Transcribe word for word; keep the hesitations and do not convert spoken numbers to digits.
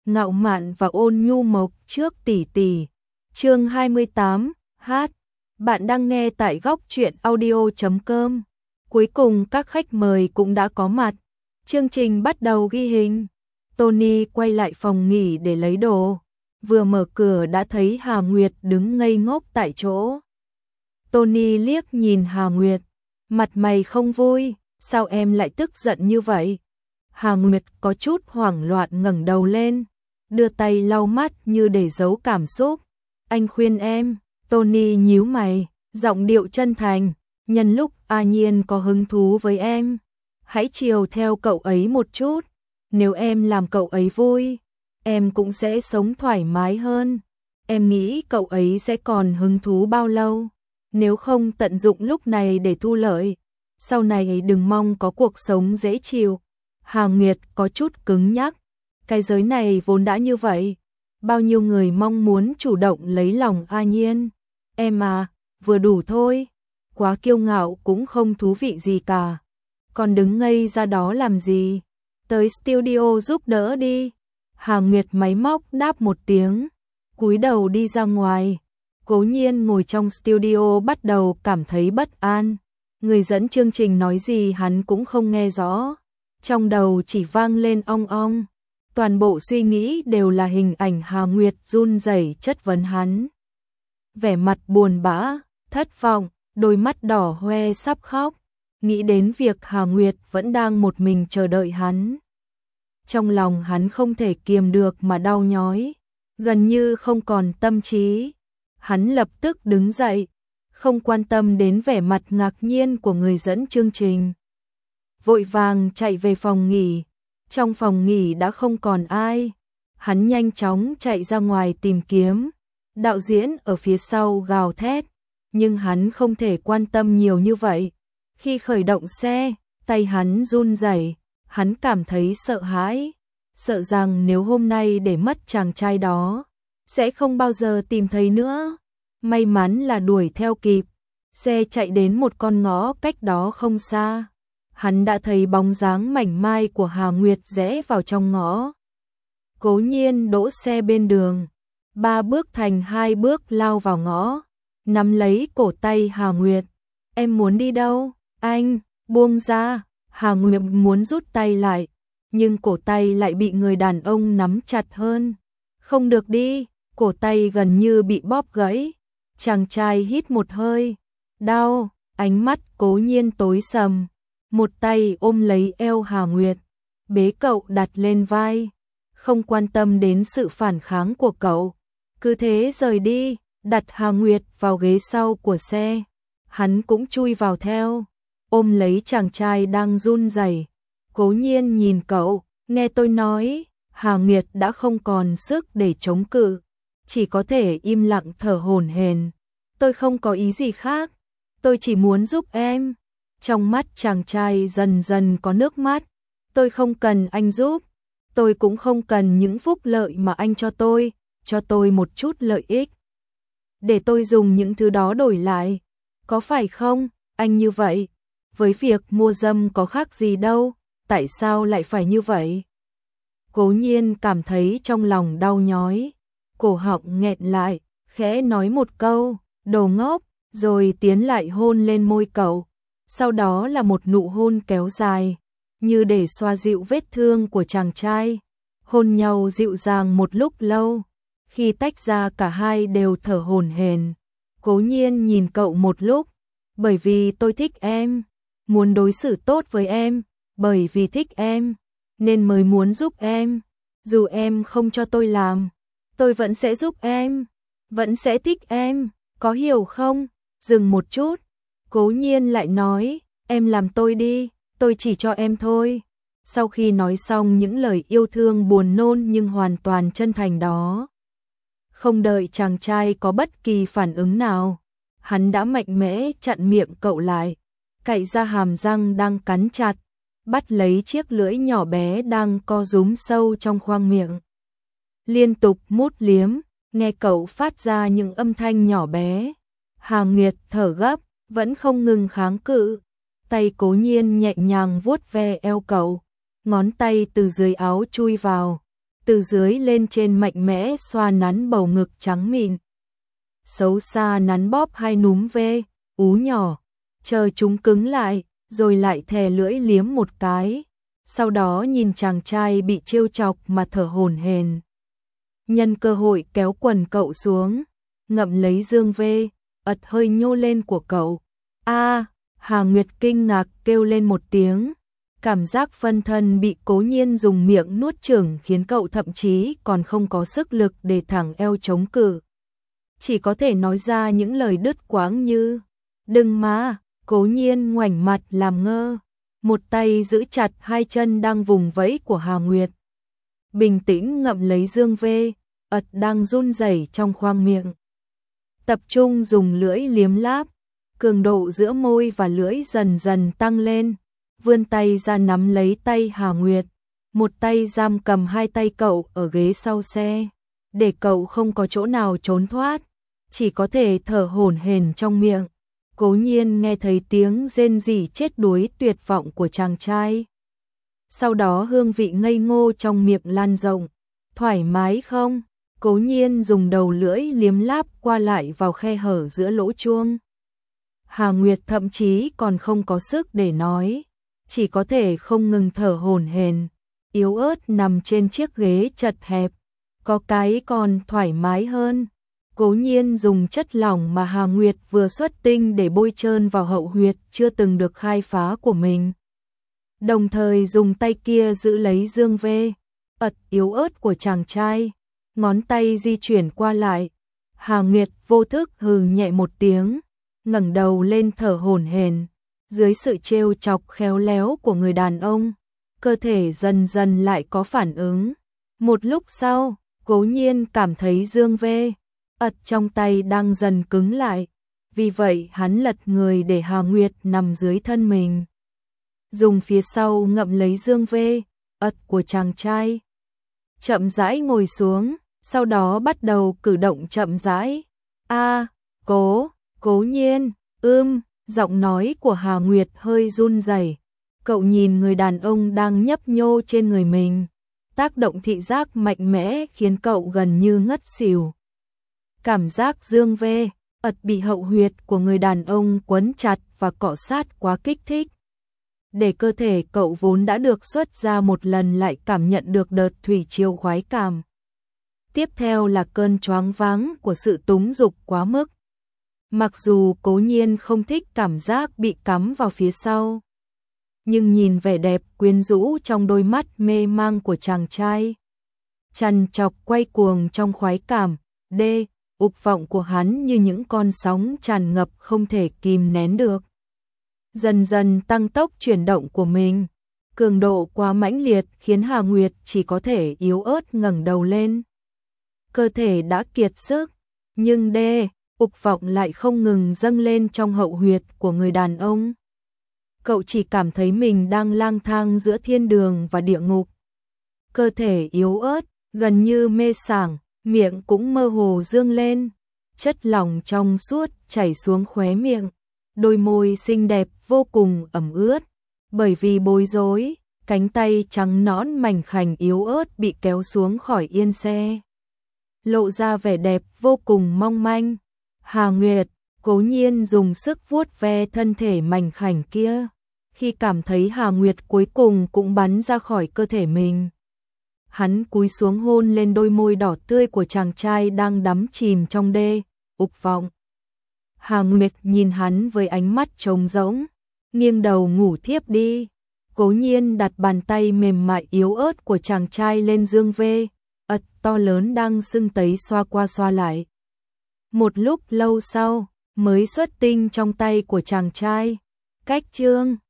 ngạo mạn và ôn nhu mộc trước tỷ tỷ. Chương hai mươi tám, hát. Bạn đang nghe tại góc truyện audio chấm com. Cuối cùng các khách mời cũng đã có mặt. Chương trình bắt đầu ghi hình. Tony quay lại phòng nghỉ để lấy đồ. Vừa mở cửa đã thấy Hà Nguyệt đứng ngây ngốc tại chỗ. Tony liếc nhìn Hà Nguyệt. Mặt mày không vui, sao em lại tức giận như vậy? Hà Nguyệt có chút hoảng loạn ngẩng đầu lên, đưa tay lau mắt như để giấu cảm xúc. Anh khuyên em. Tony nhíu mày, giọng điệu chân thành. Nhân lúc A Nhiên có hứng thú với em, hãy chiều theo cậu ấy một chút. Nếu em làm cậu ấy vui, em cũng sẽ sống thoải mái hơn. Em nghĩ cậu ấy sẽ còn hứng thú bao lâu? Nếu không tận dụng lúc này để thu lợi, sau này đừng mong có cuộc sống dễ chịu. Hà Nguyệt có chút cứng nhắc. Cái giới này vốn đã như vậy. Bao nhiêu người mong muốn chủ động lấy lòng A Nhiên. Em à, vừa đủ thôi. Quá kiêu ngạo cũng không thú vị gì cả. Còn đứng ngây ra đó làm gì? Tới studio giúp đỡ đi. Hà Nguyệt máy móc đáp một tiếng, cúi đầu đi ra ngoài. Cố Nhiên ngồi trong studio bắt đầu cảm thấy bất an. Người dẫn chương trình nói gì hắn cũng không nghe rõ. Trong đầu chỉ vang lên ong ong. Toàn bộ suy nghĩ đều là hình ảnh Hà Nguyệt run rẩy chất vấn hắn. Vẻ mặt buồn bã, thất vọng, đôi mắt đỏ hoe sắp khóc. Nghĩ đến việc Hà Nguyệt vẫn đang một mình chờ đợi hắn. Trong lòng hắn không thể kiềm được mà đau nhói, gần như không còn tâm trí. Hắn lập tức đứng dậy, không quan tâm đến vẻ mặt ngạc nhiên của người dẫn chương trình. Vội vàng chạy về phòng nghỉ. Trong phòng nghỉ đã không còn ai. Hắn nhanh chóng chạy ra ngoài tìm kiếm. Đạo diễn ở phía sau gào thét, nhưng hắn không thể quan tâm nhiều như vậy. Khi khởi động xe, tay hắn run rẩy, hắn cảm thấy sợ hãi, sợ rằng nếu hôm nay để mất chàng trai đó, sẽ không bao giờ tìm thấy nữa. May mắn là đuổi theo kịp, xe chạy đến một con ngõ cách đó không xa. Hắn đã thấy bóng dáng mảnh mai của Hà Nguyệt rẽ vào trong ngõ. Cố Nhiên đỗ xe bên đường, ba bước thành hai bước lao vào ngõ, nắm lấy cổ tay Hà Nguyệt. Em muốn đi đâu? Anh, buông ra. Hà Nguyệt muốn rút tay lại, nhưng cổ tay lại bị người đàn ông nắm chặt hơn. Không được đi, cổ tay gần như bị bóp gãy. Chàng trai hít một hơi, đau, ánh mắt Cố Nhiên tối sầm. Một tay ôm lấy eo Hà Nguyệt, bế cậu đặt lên vai, không quan tâm đến sự phản kháng của cậu. Cứ thế rời đi, đặt Hà Nguyệt vào ghế sau của xe. Hắn cũng chui vào theo, ôm lấy chàng trai đang run rẩy. Cố Nhiên nhìn cậu, nghe tôi nói. Hà Nguyệt đã không còn sức để chống cự, chỉ có thể im lặng thở hổn hển. Tôi không có ý gì khác, tôi chỉ muốn giúp em. Trong mắt chàng trai dần dần có nước mắt. Tôi không cần anh giúp, tôi cũng không cần những phúc lợi mà anh cho tôi, cho tôi một chút lợi ích. Để tôi dùng những thứ đó đổi lại, có phải không, anh như vậy? Với việc mua dâm có khác gì đâu, tại sao lại phải như vậy? Cố Nhiên cảm thấy trong lòng đau nhói, cổ họng nghẹn lại, khẽ nói một câu, đồ ngốc, rồi tiến lại hôn lên môi cậu. Sau đó là một nụ hôn kéo dài, như để xoa dịu vết thương của chàng trai. Hôn nhau dịu dàng một lúc lâu, khi tách ra cả hai đều thở hổn hển. Cố Nhiên nhìn cậu một lúc, bởi vì tôi thích em, muốn đối xử tốt với em, bởi vì thích em, nên mới muốn giúp em. Dù em không cho tôi làm, tôi vẫn sẽ giúp em, vẫn sẽ thích em, có hiểu không? Dừng một chút, Cố Nhiên lại nói, em làm tôi đi, tôi chỉ cho em thôi. Sau khi nói xong những lời yêu thương buồn nôn nhưng hoàn toàn chân thành đó, không đợi chàng trai có bất kỳ phản ứng nào, hắn đã mạnh mẽ chặn miệng cậu lại, cạy ra hàm răng đang cắn chặt, bắt lấy chiếc lưỡi nhỏ bé đang co rúm sâu trong khoang miệng. Liên tục mút liếm, nghe cậu phát ra những âm thanh nhỏ bé. Hà Nguyệt thở gấp, vẫn không ngừng kháng cự. Tay Cố Nhiên nhẹ nhàng vuốt ve eo cậu, ngón tay từ dưới áo chui vào, từ dưới lên trên mạnh mẽ xoa nắn bầu ngực trắng mịn. Xấu xa nắn bóp hai núm vê, ú nhỏ, chờ chúng cứng lại, rồi lại thè lưỡi liếm một cái. Sau đó nhìn chàng trai bị trêu chọc mà thở hổn hển. Nhân cơ hội kéo quần cậu xuống, ngậm lấy dương vê, ật hơi nhô lên của cậu. A, Hà Nguyệt kinh ngạc kêu lên một tiếng. Cảm giác phân thân bị Cố Nhiên dùng miệng nuốt chửng khiến cậu thậm chí còn không có sức lực để thẳng eo chống cự. Chỉ có thể nói ra những lời đứt quãng như: "Đừng mà." Cố Nhiên ngoảnh mặt làm ngơ, một tay giữ chặt hai chân đang vùng vẫy của Hà Nguyệt. Bình tĩnh ngậm lấy dương vê, ật đang run rẩy trong khoang miệng. Tập trung dùng lưỡi liếm láp, cường độ giữa môi và lưỡi dần dần tăng lên. Vươn tay ra nắm lấy tay Hà Nguyệt, một tay giam cầm hai tay cậu ở ghế sau xe, để cậu không có chỗ nào trốn thoát, chỉ có thể thở hổn hển trong miệng. Cố Nhiên nghe thấy tiếng rên rỉ chết đuối tuyệt vọng của chàng trai. Sau đó hương vị ngây ngô trong miệng lan rộng. Thoải mái không? Cố Nhiên dùng đầu lưỡi liếm láp qua lại vào khe hở giữa lỗ chuông. Hà Nguyệt thậm chí còn không có sức để nói, chỉ có thể không ngừng thở hổn hển, yếu ớt nằm trên chiếc ghế chật hẹp. Có cái còn thoải mái hơn. Cố Nhiên dùng chất lỏng mà Hà Nguyệt vừa xuất tinh để bôi trơn vào hậu huyệt chưa từng được khai phá của mình. Đồng thời dùng tay kia giữ lấy dương vê, ật yếu ớt của chàng trai, ngón tay di chuyển qua lại. Hà Nguyệt vô thức hừ nhẹ một tiếng, ngẩng đầu lên thở hổn hển. Dưới sự trêu chọc khéo léo của người đàn ông, cơ thể dần dần lại có phản ứng. Một lúc sau, Cố Nhiên cảm thấy dương vê, ật trong tay đang dần cứng lại. Vì vậy hắn lật người để Hà Nguyệt nằm dưới thân mình, dùng phía sau ngậm lấy dương vê, ật của chàng trai. Chậm rãi ngồi xuống, sau đó bắt đầu cử động chậm rãi. A, cố, Cố Nhiên, ưm, giọng nói của Hà Nguyệt hơi run rẩy. Cậu nhìn người đàn ông đang nhấp nhô trên người mình, tác động thị giác mạnh mẽ khiến cậu gần như ngất xỉu. Cảm giác dương vê, ật bị hậu huyệt của người đàn ông quấn chặt và cọ sát quá kích thích, để cơ thể cậu vốn đã được xuất ra một lần lại cảm nhận được đợt thủy triều khoái cảm. Tiếp theo là cơn choáng váng của sự túng dục quá mức. Mặc dù Cố Nhiên không thích cảm giác bị cắm vào phía sau, nhưng nhìn vẻ đẹp quyến rũ trong đôi mắt mê mang của chàng trai, trằn trọc quay cuồng trong khoái cảm, đê, ục vọng của hắn như những con sóng tràn ngập không thể kìm nén được. Dần dần tăng tốc chuyển động của mình, cường độ quá mãnh liệt khiến Hà Nguyệt chỉ có thể yếu ớt ngẩng đầu lên. Cơ thể đã kiệt sức, nhưng đê, ục vọng lại không ngừng dâng lên trong hậu huyệt của người đàn ông. Cậu chỉ cảm thấy mình đang lang thang giữa thiên đường và địa ngục. Cơ thể yếu ớt, gần như mê sảng, miệng cũng mơ hồ dương lên, chất lỏng trong suốt chảy xuống khóe miệng, đôi môi xinh đẹp vô cùng ẩm ướt. Bởi vì bối rối, cánh tay trắng nõn mảnh khảnh yếu ớt bị kéo xuống khỏi yên xe, lộ ra vẻ đẹp vô cùng mong manh. Hà Nguyệt, Cố Nhiên dùng sức vuốt ve thân thể mảnh khảnh kia. Khi cảm thấy Hà Nguyệt cuối cùng cũng bắn ra khỏi cơ thể mình, hắn cúi xuống hôn lên đôi môi đỏ tươi của chàng trai đang đắm chìm trong đê, ục vọng. Hà Nguyệt nhìn hắn với ánh mắt trống rỗng, nghiêng đầu ngủ thiếp đi. Cố Nhiên đặt bàn tay mềm mại yếu ớt của chàng trai lên dương vê, ật to lớn đang sưng tấy xoa qua xoa lại. Một lúc lâu sau, mới xuất tinh trong tay của chàng trai. Cách chương